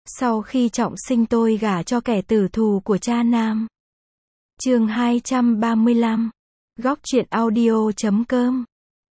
Sau khi trọng sinh tôi gả cho kẻ tử thù của cha nam. Chương 235. Góc truyện audio.com.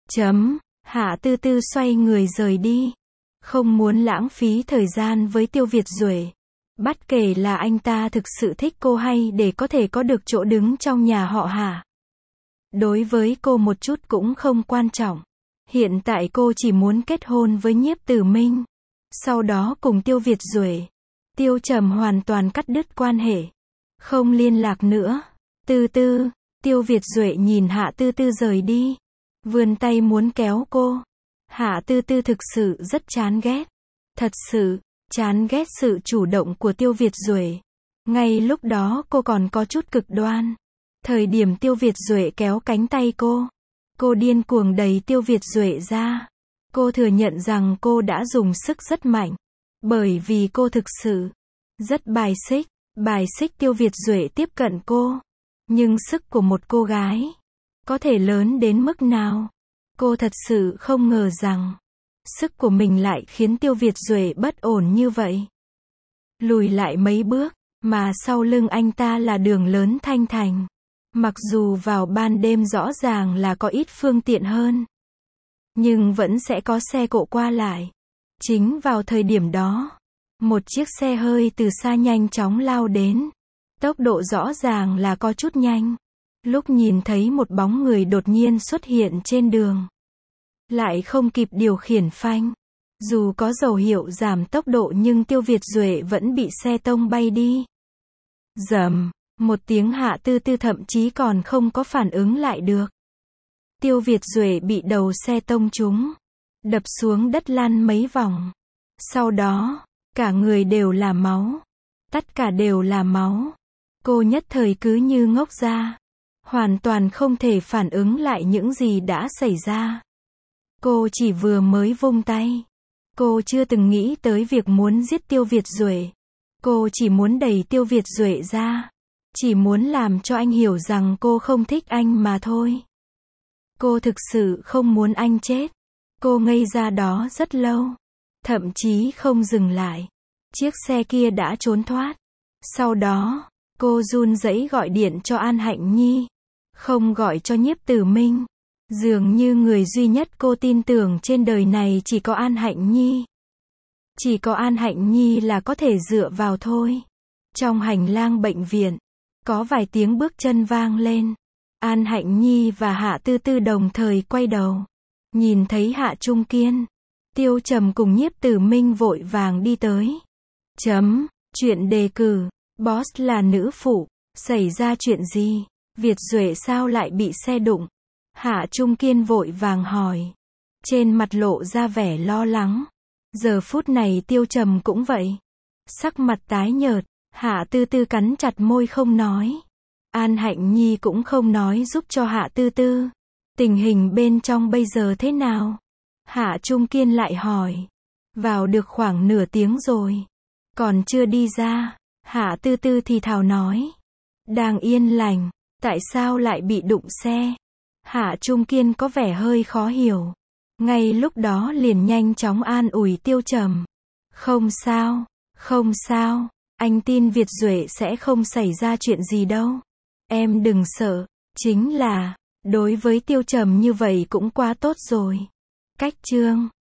Hạ Tư Tư xoay người rời đi. Không muốn lãng phí thời gian với Tiêu Việt Duệ. Bất kể là anh ta thực sự thích cô hay để có thể có được chỗ đứng trong nhà họ Hạ. Đối với cô một chút cũng không quan trọng. Hiện tại cô chỉ muốn kết hôn với Nhiếp Tử Minh. Sau đó cùng Tiêu Việt Duệ. Tiêu Trầm hoàn toàn cắt đứt quan hệ. Không liên lạc nữa. Tư Tư. Tiêu Việt Duệ nhìn Hạ Tư Tư rời đi. Vươn tay muốn kéo cô. Hạ Tư Tư thực sự rất chán ghét. Thật sự, chán ghét sự chủ động của Tiêu Việt Duệ. Ngay lúc đó cô còn có chút cực đoan. Thời điểm Tiêu Việt Duệ kéo cánh tay cô điên cuồng đẩy Tiêu Việt Duệ ra. Cô thừa nhận rằng cô đã dùng sức rất mạnh. Bởi vì cô thực sự rất bài xích Tiêu Việt Duệ tiếp cận cô. Nhưng sức của một cô gái có thể lớn đến mức nào? Cô thật sự không ngờ rằng sức của mình lại khiến Tiêu Việt Duệ bất ổn như vậy. Lùi lại mấy bước, mà sau lưng anh ta là đường lớn thanh thành. Mặc dù vào ban đêm rõ ràng là có ít phương tiện hơn, nhưng vẫn sẽ có xe cộ qua lại. Chính vào thời điểm đó, một chiếc xe hơi từ xa nhanh chóng lao đến. Tốc độ rõ ràng là có chút nhanh. Lúc nhìn thấy một bóng người đột nhiên xuất hiện trên đường, lại không kịp điều khiển phanh. Dù có dấu hiệu giảm tốc độ nhưng Tiêu Việt Duệ vẫn bị xe tông bay đi. Rầm, một tiếng. Hạ Tư Tư thậm chí còn không có phản ứng lại được. Tiêu Việt Duệ bị đầu xe tông trúng, đập xuống đất lăn mấy vòng. Sau đó, cả người đều là máu. Tất cả đều là máu. Cô nhất thời cứ như ngốc ra. Hoàn toàn không thể phản ứng lại những gì đã xảy ra. Cô chỉ vừa mới vung tay. Cô chưa từng nghĩ tới việc muốn giết Tiêu Việt Duệ. Cô chỉ muốn đẩy Tiêu Việt Duệ ra. Chỉ muốn làm cho anh hiểu rằng cô không thích anh mà thôi. Cô thực sự không muốn anh chết. Cô ngây ra đó rất lâu. Thậm chí không dừng lại. Chiếc xe kia đã trốn thoát. Sau đó, cô run rẩy gọi điện cho An Hạnh Nhi. Không gọi cho Nhiếp Tử Minh. Dường như người duy nhất cô tin tưởng trên đời này chỉ có An Hạnh Nhi. Chỉ có An Hạnh Nhi là có thể dựa vào thôi. Trong hành lang bệnh viện, có vài tiếng bước chân vang lên. An Hạnh Nhi và Hạ Tư Tư đồng thời quay đầu. Nhìn thấy Hạ Trung Kiên, Tiêu Trầm cùng Nhiếp Tử Minh vội vàng đi tới. Chuyện đề cử. Boss là nữ phụ. Xảy ra chuyện gì? Việt Duệ sao lại bị xe đụng? Hạ Trung Kiên vội vàng hỏi. Trên mặt lộ ra vẻ lo lắng. Giờ phút này Tiêu Trầm cũng vậy. Sắc mặt tái nhợt. Hạ Tư Tư cắn chặt môi không nói. An Hạnh Nhi cũng không nói giúp cho Hạ Tư Tư. Tình hình bên trong bây giờ thế nào? Hạ Trung Kiên lại hỏi. Vào được khoảng nửa tiếng rồi. Còn chưa đi ra. Hạ Tư Tư thì thào nói. Đang yên lành. Tại sao lại bị đụng xe? Hạ Trung Kiên có vẻ hơi khó hiểu. Ngay lúc đó liền nhanh chóng an ủi Tiêu Trầm. Không sao, không sao. Anh tin Việt Duệ sẽ không xảy ra chuyện gì đâu. Em đừng sợ. Chính là, đối với Tiêu Trầm như vậy cũng quá tốt rồi. Cách chương